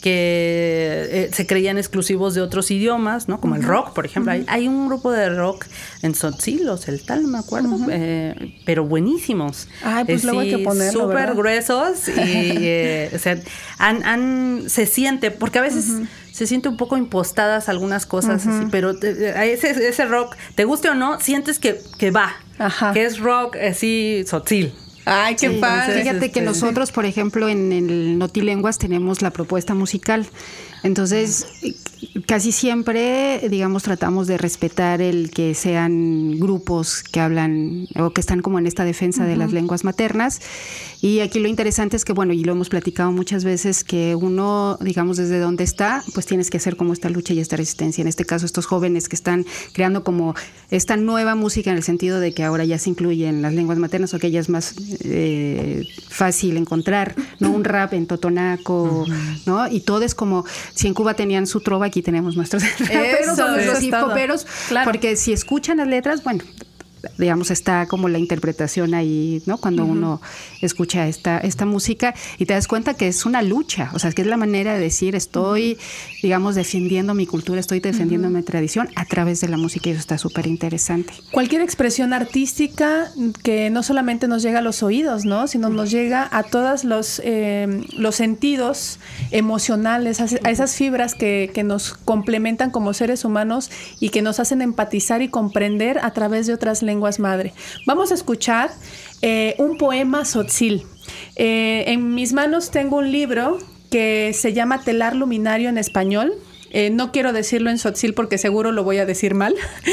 que eh, se creían exclusivos de otros idiomas, ¿no? Como uh-huh. el rock, por ejemplo. Uh-huh. hay, hay un grupo de rock en Tzotzil, los el tal, no me acuerdo, uh-huh. eh, pero buenísimos. Ay, pues eh, luego sí, hay que ponerlo, súper ¿verdad? gruesos y, eh, o sea, han, han, se siente, porque a veces uh-huh. se siente un poco impostadas algunas cosas, uh-huh. así, pero eh, ese, ese rock, te guste o no, sientes que, que va, Ajá. que es rock así Tzotzil. Ay, qué sí, padre. Fíjate que nosotros, por ejemplo, en el Notilenguas tenemos la propuesta musical. Entonces, casi siempre, digamos, tratamos de respetar el que sean grupos que hablan o que están como en esta defensa uh-huh. de las lenguas maternas. Y aquí lo interesante es que, bueno, y lo hemos platicado muchas veces, que uno, digamos, desde donde está, pues tienes que hacer como esta lucha y esta resistencia. En este caso, estos jóvenes que están creando como esta nueva música en el sentido de que ahora ya se incluyen las lenguas maternas o que ya es más eh, fácil encontrar, ¿no? Un rap en totonaco, uh-huh. ¿no? Y todo es como... Si en Cuba tenían su trova, aquí tenemos nuestros raperos o nuestros hip hoperos, claro. porque si escuchan las letras, bueno, digamos, está como la interpretación ahí, ¿no? Cuando uh-huh. uno escucha esta, esta música y te das cuenta que es una lucha, o sea, que es la manera de decir, estoy, uh-huh. digamos, defendiendo mi cultura, estoy defendiendo uh-huh. mi tradición a través de la música y eso está súper interesante. Cualquier expresión artística que no solamente nos llega a los oídos, ¿no? Sino nos llega a todos los, eh, los sentidos emocionales, a, a esas fibras que, que nos complementan como seres humanos y que nos hacen empatizar y comprender a través de otras lenguas madre. Vamos a escuchar eh, un poema Tzotzil. Eh, en mis manos tengo un libro que se llama Telar Luminario en español. Eh, no quiero decirlo en Tzotzil porque seguro lo voy a decir mal.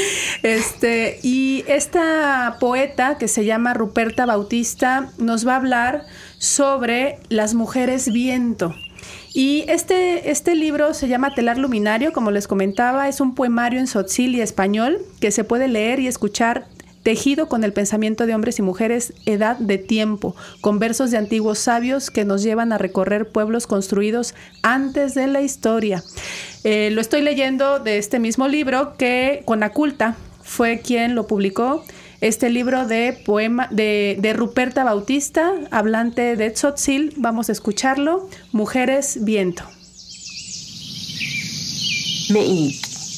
Este, y esta poeta que se llama Ruperta Bautista nos va a hablar sobre las mujeres viento. Y este, este libro se llama Telar Luminario, como les comentaba, es un poemario en Tzotzil y español que se puede leer y escuchar tejido con el pensamiento de hombres y mujeres, edad de tiempo, con versos de antiguos sabios que nos llevan a recorrer pueblos construidos antes de la historia. Eh, lo estoy leyendo de este mismo libro que Conaculta fue quien lo publicó. Este libro de poema de, de Ruperta Bautista, hablante de Tzotzil, vamos a escucharlo. Mujeres Viento. Meik.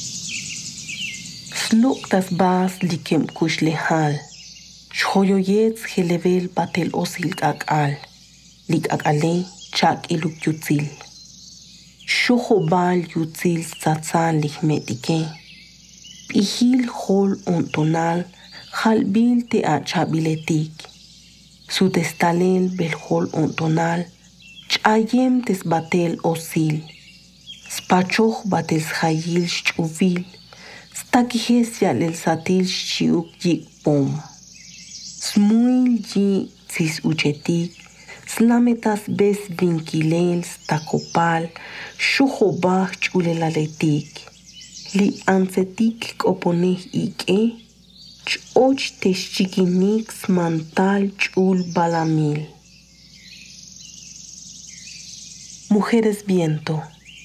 Sluk das bas likem kushlehal. Choyoyets helevel batel osil akal. Lik akale chak iluk yutzil. Shojobal yutzil satzan lik metike. Pihil hol ontonal. Halbil te achabiletik. Su testalel belhol ontonal. Chayem tes batel osil. Spachoch batel schayil chuvil. Stakihes yalel satil chiuk yik pom. Smuil yi tis uchetik. Slametas bes vinkilel stakopal. Shujobach chulelaletik. Li ansetik oponeh ike. Choch techikinix mantal chul balamil. Mujeres viento.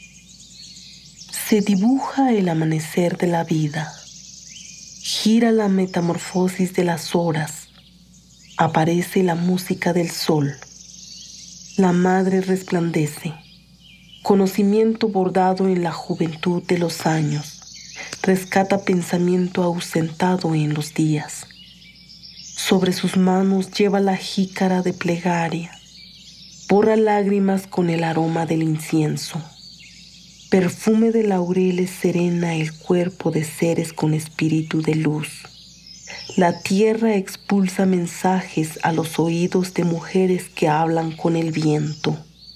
Se dibuja el amanecer de la vida. Gira la metamorfosis de las horas. Aparece la música del sol. La madre resplandece. Conocimiento bordado en la juventud de los años. Rescata pensamiento ausentado en los días. Sobre sus manos lleva la jícara de plegaria. Borra lágrimas con el aroma del incienso. Perfume de laureles serena el cuerpo de seres con espíritu de luz. La tierra expulsa mensajes a los oídos de mujeres que hablan con el viento.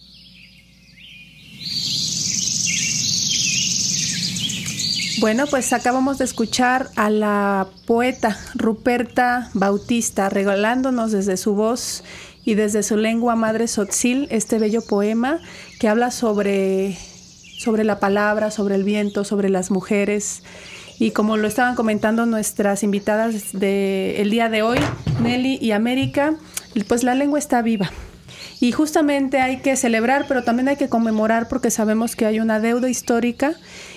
Bueno, pues acabamos de escuchar a la poeta Ruperta Bautista regalándonos desde su voz y desde su lengua madre Tzotzil este bello poema que habla sobre, sobre la palabra, sobre el viento, sobre las mujeres. Y como lo estaban comentando nuestras invitadas del día de hoy, Nelly y América, pues la lengua está viva. Y justamente hay que celebrar, pero también hay que conmemorar porque sabemos que hay una deuda histórica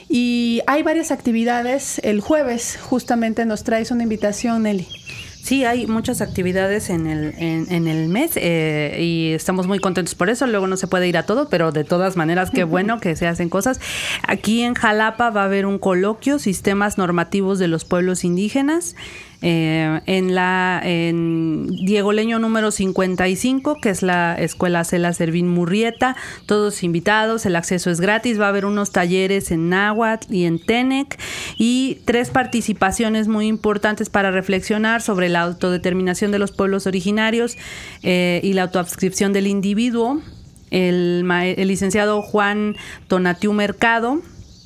y hay varias actividades. El jueves justamente nos traes una invitación, Nelly. Sí, hay muchas actividades en el, en, en el mes eh, y estamos muy contentos por eso. Luego no se puede ir a todo, pero de todas maneras, qué bueno que se hacen cosas. Aquí en Jalapa va a haber un coloquio, Sistemas Normativos de los Pueblos Indígenas. Eh, en la en Diego Leño número cincuenta y cinco, que es la Escuela Cela Servín Murrieta, todos invitados, el acceso es gratis, va a haber unos talleres en náhuatl y en Tenec y tres participaciones muy importantes para reflexionar sobre la autodeterminación de los pueblos originarios eh, y la autoadscripción del individuo. El, el licenciado Juan Tonatiu Mercado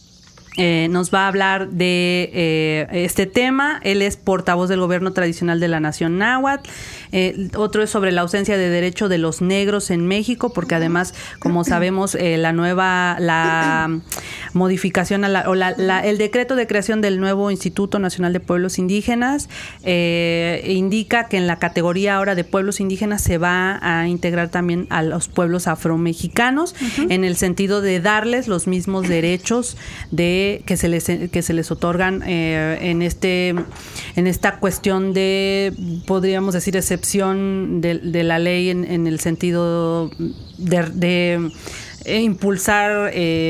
Eh, nos va a hablar de eh, este tema. Él es portavoz del gobierno tradicional de la nación náhuatl. Eh, otro es sobre la ausencia de derecho de los negros en México, porque además, como sabemos, eh, la nueva, la modificación a la, o la, la, el decreto de creación del nuevo Instituto Nacional de Pueblos Indígenas eh, indica que en la categoría ahora de pueblos indígenas se va a integrar también a los pueblos afromexicanos, uh-huh. en el sentido de darles los mismos derechos de que se les que se les otorgan eh, en este en esta cuestión de, podríamos decir, excepción de, de la ley en, en el sentido de, de eh, impulsar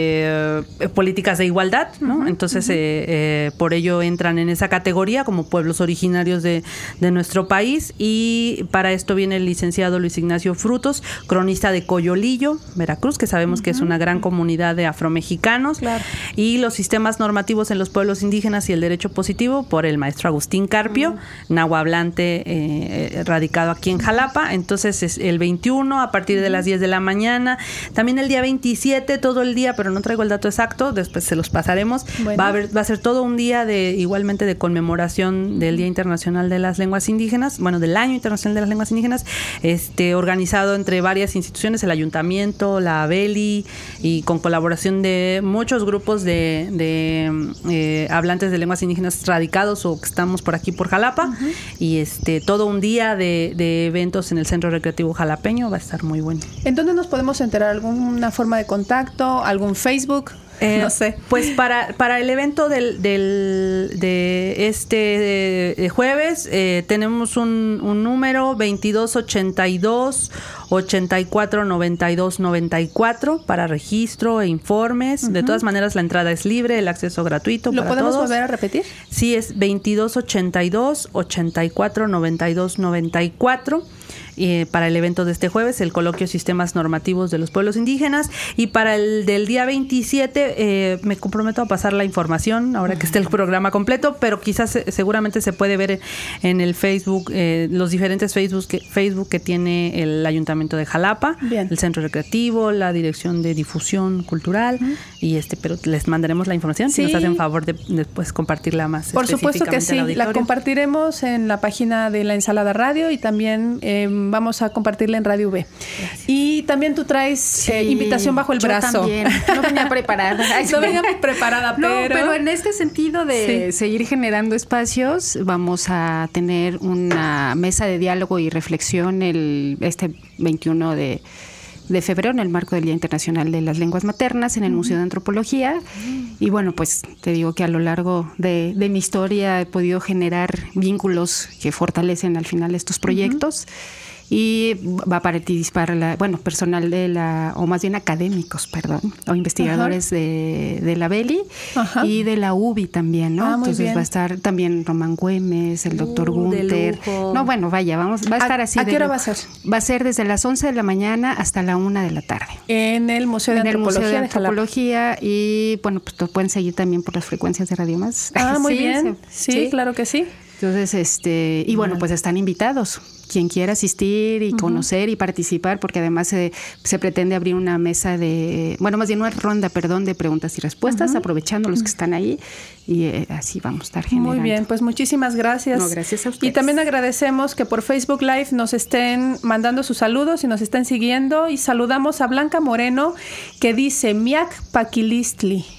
eh, políticas de igualdad, ¿no? Uh-huh, Entonces, uh-huh. eh, eh, por ello entran en esa categoría como pueblos originarios de, de nuestro país, y para esto viene el licenciado Luis Ignacio Frutos, cronista de Coyolillo, Veracruz, que sabemos uh-huh. que es una gran comunidad de afromexicanos, claro. y los sistemas normativos en los pueblos indígenas y el derecho positivo por el maestro Agustín Carpio, uh-huh. nahuablante eh, radicado aquí en Jalapa. Entonces es el veintiuno a partir de uh-huh. las diez de la mañana, también el día veintisiete todo el día, pero no traigo el dato exacto, después se los pasaremos. Bueno. Va a haber, va a ser todo un día de igualmente de conmemoración del Día Internacional de las Lenguas Indígenas, bueno, del Año Internacional de las Lenguas Indígenas, este organizado entre varias instituciones, el Ayuntamiento, la ABELI, y con colaboración de muchos grupos de, de eh, hablantes de lenguas indígenas radicados o que estamos por aquí por Jalapa, uh-huh. y este todo un día de, de eventos en el Centro Recreativo Jalapeño, va a estar muy bueno. ¿En dónde nos podemos enterar? ¿Alguna forma de contacto? ¿Algún Facebook? Eh, no sé. Pues para, para el evento del, del de este de, de jueves eh, tenemos un, un número veintidós ochenta y dos ochenta y cuatro noventa y dos noventa y cuatro para registro e informes. Uh-huh. De todas maneras, la entrada es libre, el acceso gratuito. ¿Lo para podemos todos. volver a repetir? Sí, es veintidós ochenta y dos ochenta y cuatro noventa y dos noventa y cuatro. Eh, para el evento de este jueves, el coloquio Sistemas Normativos de los Pueblos Indígenas, y para el del día veintisiete eh, me comprometo a pasar la información ahora que esté el programa completo, pero quizás eh, seguramente se puede ver en el Facebook, eh, los diferentes Facebook que, Facebook que tiene el Ayuntamiento de Jalapa, Bien. el Centro Recreativo, la Dirección de Difusión Cultural, uh-huh. y este, pero les mandaremos la información sí. si nos hacen favor de después compartirla más. Por supuesto que sí, la compartiremos en la página de La Ensalada Radio y también eh, vamos a compartirla en Radio V. Gracias. Y también tú traes sí, eh, invitación bajo el yo brazo. También. No venía preparada. No venía preparada, pero... No, pero en este sentido de sí. seguir generando espacios, vamos a tener una mesa de diálogo y reflexión el este veintiuno de de febrero en el marco del Día Internacional de las Lenguas Maternas en el Museo de Antropología. Y bueno, pues te digo que a lo largo de, de mi historia he podido generar vínculos que fortalecen al final estos proyectos. Uh-huh. Y va a participar, la, bueno, personal de la, o más bien académicos, perdón, o investigadores de, de la ABELI Ajá. y de la U B I también, ¿no? Ah, muy Entonces bien. va a estar también Román Güemes, el doctor uh, Gunther. No, bueno, vaya, vamos, va a estar ¿A, así. ¿A qué de hora lo, va a ser? Va a ser desde las once de la mañana hasta la una de la tarde. En el Museo de en Antropología. En el Museo de, de Antropología y bueno, pues lo pueden seguir también por las frecuencias de Radio Más. Ah, muy sí, bien. Sí, sí, claro que sí. Entonces, este, y bueno, pues están invitados. Quien quiera asistir y uh-huh. conocer y participar, porque además se, se pretende abrir una mesa de, bueno, más bien una ronda, perdón, de preguntas y respuestas, uh-huh. aprovechando los que están ahí, y eh, así vamos a estar generando. Muy bien, pues muchísimas gracias. No, gracias a ustedes. Y también agradecemos que por Facebook Live nos estén mandando sus saludos y nos estén siguiendo, y saludamos a Blanca Moreno, que dice Miak Paquilistli.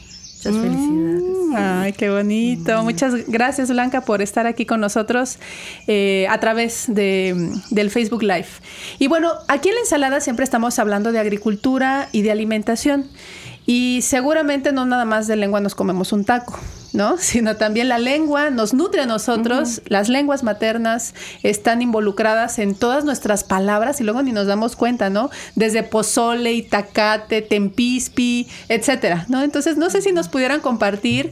Muchas felicidades. Ay, qué bonito. Mm. Muchas gracias, Blanca, por estar aquí con nosotros eh, a través de, del Facebook Live. Y bueno, aquí en La Ensalada siempre estamos hablando de agricultura y de alimentación. Y seguramente no nada más de lengua nos comemos un taco, ¿no? Sino también la lengua nos nutre a nosotros. Uh-huh. Las lenguas maternas están involucradas en todas nuestras palabras y luego ni nos damos cuenta, ¿no? Desde pozole, itacate, tempispi, etcétera, ¿no? Entonces, no sé si nos pudieran compartir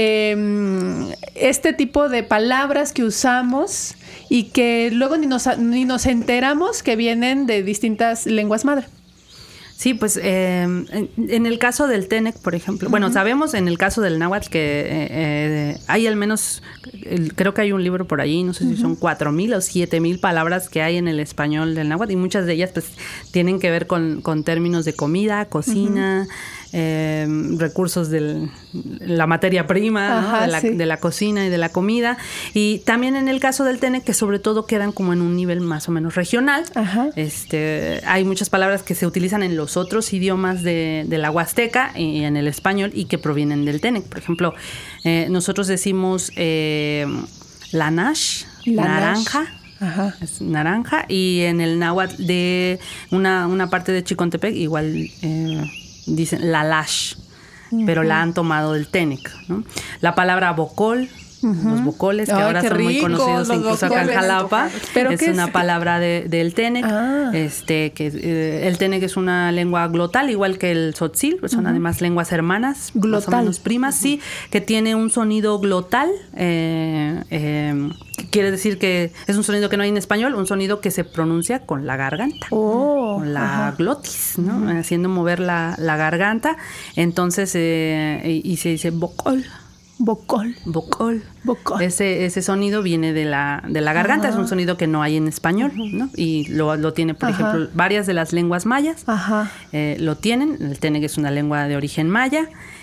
eh, este tipo de palabras que usamos y que luego ni nos, ni nos enteramos que vienen de distintas lenguas madre. Sí, pues eh, en, en el caso del Tenec, por ejemplo, uh-huh. bueno, sabemos en el caso del náhuatl que eh, eh, hay al menos, el, creo que hay un libro por ahí, no sé uh-huh. si son cuatro mil o siete mil palabras que hay en el español del náhuatl y muchas de ellas pues tienen que ver con, con términos de comida, cocina, uh-huh. eh, recursos de la materia prima, Ajá, ¿no? de, la, sí. de la cocina y de la comida. Y también en el caso del Tenec, que sobre todo quedan como en un nivel más o menos regional. Ajá. Este, hay muchas palabras que se utilizan en los otros idiomas de, de la Huasteca y en el español y que provienen del Tenec. Por ejemplo, eh, nosotros decimos eh, la nash, la naranja. Nash. Ajá. Es naranja. Y en el náhuatl de una, una parte de Chicontepec igual eh, dicen la lash, uh-huh. pero la han tomado del Tenec, ¿no? La palabra bocol, uh-huh. los bocoles, que Ay, ahora son rico, muy conocidos incluso acá en Jalapa, ¿Pero es qué una es? palabra de, del Tenec. Ah. Este, que eh, el Tenec es una lengua glotal, igual que el tzotzil, pues son uh-huh. además lenguas hermanas, glotal. más o menos primas, uh-huh. sí, que tiene un sonido glotal, eh, eh, quiere decir que es un sonido que no hay en español, un sonido que se pronuncia con la garganta, oh, con la ajá. glotis, ¿no? Uh-huh. Haciendo mover la, la garganta. Entonces, eh, y, y se dice bocol. Bocol. Bocol. Bocol. Ese, ese sonido viene de la, de la garganta, ah. es un sonido que no hay en español, uh-huh. ¿no? Y lo, lo tiene, por Ajá. ejemplo, varias de las lenguas mayas. Ajá. Eh, lo tienen. El Tenec es una lengua de origen maya.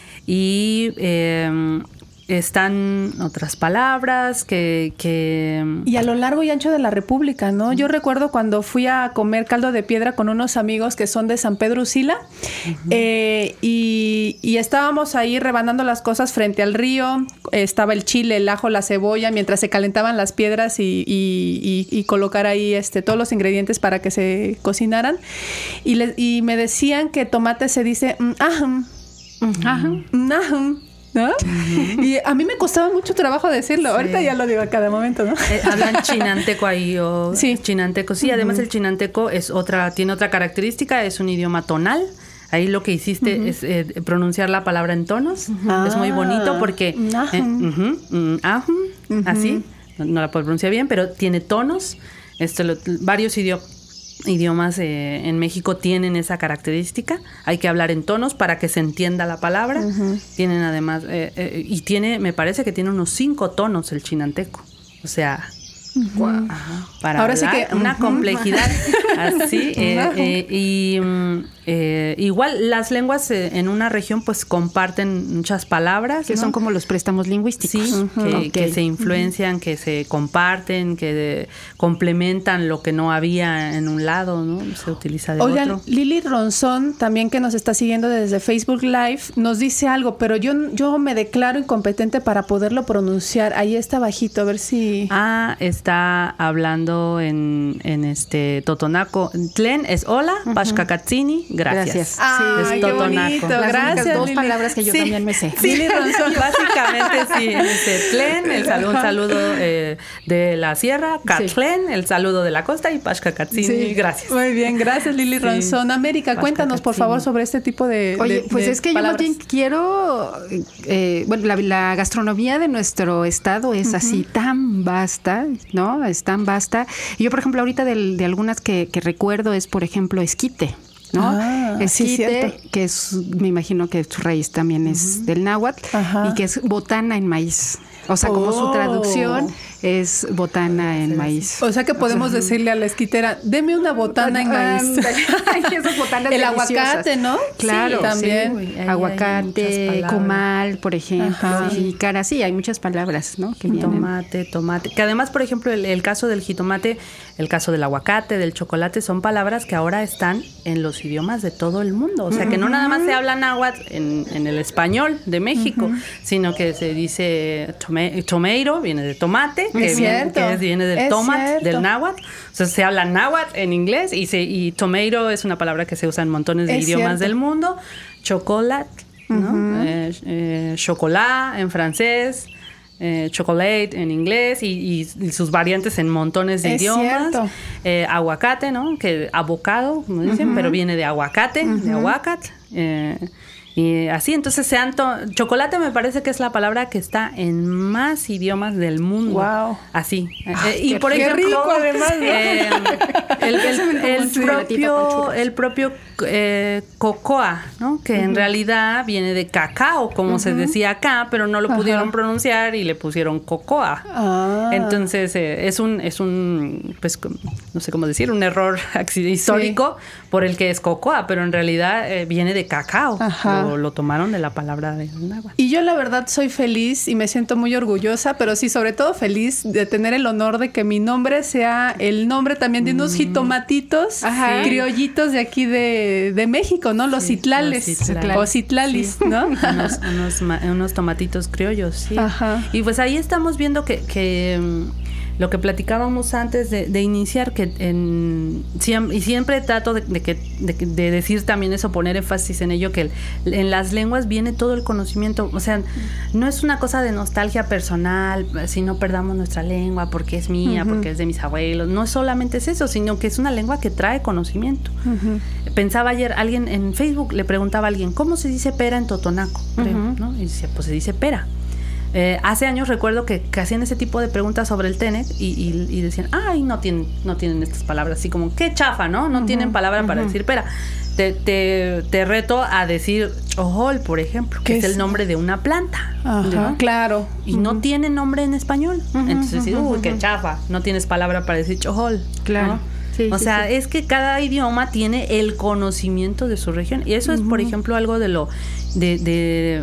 Y eh, están otras palabras que, que... Y a lo largo y ancho de la República, ¿no? Yo recuerdo cuando fui a comer caldo de piedra con unos amigos que son de San Pedro Sula, uh-huh. eh, y, y estábamos ahí rebanando las cosas frente al río, estaba el chile, el ajo, la cebolla, mientras se calentaban las piedras y, y, y, y colocar ahí este, todos los ingredientes para que se cocinaran. Y, le, y me decían que tomate se dice mm, ajum, uh-huh. ajum, ajum. ¿No? Uh-huh. Y a mí me costaba mucho trabajo decirlo. Sí. Ahorita ya lo digo a cada momento, ¿no? Eh, hablan chinanteco ahí o sí. chinanteco. Sí, uh-huh. además el chinanteco es otra, tiene otra característica, es un idioma tonal. Ahí lo que hiciste uh-huh. es eh, pronunciar la palabra en tonos. Uh-huh. Es muy bonito porque eh, uh-huh, uh, ahum, uh-huh. así, no, no la puedo pronunciar bien, pero tiene tonos. Esto lo, varios idiomas. idiomas eh, en México tienen esa característica. Hay que hablar en tonos para que se entienda la palabra. Uh-huh. Tienen además, eh, eh, y tiene, me parece que tiene unos cinco tonos el chinanteco. O sea, uh-huh. ajá, para ahora hablar, sí que una uh-huh. complejidad así. Eh, uh-huh. eh, y um, eh, igual las lenguas eh, en una región pues comparten muchas palabras. Que ¿no? son como los préstamos lingüísticos. Sí, uh-huh. que, okay. que se influencian, uh-huh. que se comparten, que de, complementan lo que no había en un lado, ¿no? Se utiliza de Oigan, otro. Lili Ronzón, también que nos está siguiendo desde Facebook Live, nos dice algo, pero yo, yo me declaro incompetente para poderlo pronunciar. Ahí está bajito, a ver si... Ah, está hablando en, en este totonaco. Tlen es hola, uh-huh. Pashkakatzini, gracias. Gracias. Ah, es qué totonaco. bonito, Las gracias. dos Lili. palabras que yo sí. también me sé. Sí, Lili Ronzón, básicamente sí. Dice Tlen, el saludo, un saludo eh, de la sierra, Catlen, sí. el saludo de la costa y Pashkakatzini, sí. gracias. Muy bien, gracias Lili sí. Ronzón. América, cuéntanos por favor sobre este tipo de Oye, de, pues de es que palabras. yo más bien quiero, eh, bueno, la, la gastronomía de nuestro estado es uh-huh. así tan vasta, ¿no? Es tan vasta. Y yo, por ejemplo, ahorita de, de algunas que, que recuerdo es, por ejemplo, esquite. ¿no? Ah, esquite, sí, que es, me imagino que su raíz también es uh-huh. del náhuatl, Ajá. y que es botana en maíz. O sea, oh. como su traducción es botana en maíz. O sea que podemos o sea, decirle a la esquitera, deme una botana en maíz. Esas botanas el deliciosas. Aguacate, ¿no? Claro, sí, también. Sí, hay, aguacate, hay comal, por ejemplo, jícara, sí, hay muchas palabras, ¿no? Que tomate, tomate. Que además, por ejemplo, el, el caso del jitomate, el caso del aguacate, del chocolate, son palabras que ahora están en los idiomas de todo el mundo. O sea, uh-huh. que no nada más se habla náhuatl en, en el español de México, uh-huh. sino que se dice tome, tomato, viene de tomate, que viene, que es, viene del tomate, del náhuatl. O sea, se habla náhuatl en inglés y, se, y tomato es una palabra que se usa en montones de es idiomas cierto. Del mundo. Chocolate, ¿no? Uh-huh. eh, eh, chocolat en francés. Eh, chocolate en inglés y, y, y sus variantes en montones de es idiomas. Eh, aguacate, ¿no? Que abocado, como dicen, uh-huh. pero viene de aguacate, uh-huh. de aguacate. Eh, y así, entonces se han to- chocolate me parece que es la palabra que está en más idiomas del mundo. Wow. Así. Ah, eh, y por qué ejemplo, rico, además, ¿no? eh, el, el, el propio, el propio eh, cocoa, ¿no? Que uh-huh. en realidad viene de cacao, como uh-huh. se decía acá, pero no lo uh-huh. pudieron pronunciar y le pusieron cocoa. Ah. Entonces eh, es un, es un, pues no sé cómo decir, un error histórico sí. por el que es cocoa, pero en realidad eh, viene de cacao. Ajá. Lo, lo tomaron de la palabra de náhuatl. Y yo la verdad soy feliz y me siento muy orgullosa, pero sí, sobre todo feliz de tener el honor de que mi nombre sea el nombre también de unos jitomatitos Ajá. criollitos de aquí de, de México, ¿no? Los sí, citlales. Los citlales. O citlalis, sí. ¿no? unos, unos, unos tomatitos criollos, sí. Ajá. Y pues ahí estamos viendo que... que lo que platicábamos antes de, de iniciar, que en, siempre, y siempre trato de, de, que, de, de decir también eso, poner énfasis en ello, que el, en las lenguas viene todo el conocimiento. O sea, no es una cosa de nostalgia personal, si no perdamos nuestra lengua porque es mía, uh-huh. porque es de mis abuelos. No solamente es eso, sino que es una lengua que trae conocimiento. Uh-huh. Pensaba ayer, alguien en Facebook le preguntaba a alguien, ¿cómo se dice pera en totonaco? Creo, uh-huh. ¿no? Y dice, pues se dice pera. Eh, hace años recuerdo que, que hacían ese tipo de preguntas sobre el Tenec y, y, y decían, ay, no tienen, no tienen estas palabras, así como, qué chafa, ¿no? No uh-huh, tienen palabra uh-huh. para decir pera. Te, te, te reto a decir chojol, por ejemplo, que es, es el nombre de una planta. Ajá, ¿no? Claro. Y uh-huh. no tiene nombre en español. Uh-huh, Entonces, uh-huh, uy, uh-huh. qué chafa, no tienes palabra para decir chojol. Claro. ¿no? Sí, o sí, sea, sí. es que cada idioma tiene el conocimiento de su región. Y eso uh-huh. es, por ejemplo, algo de lo de, de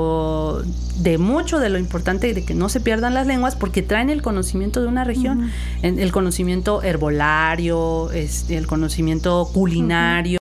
lo de mucho de lo importante de que no se pierdan las lenguas, porque traen el conocimiento de una región, uh-huh. el conocimiento herbolario, es, el conocimiento culinario.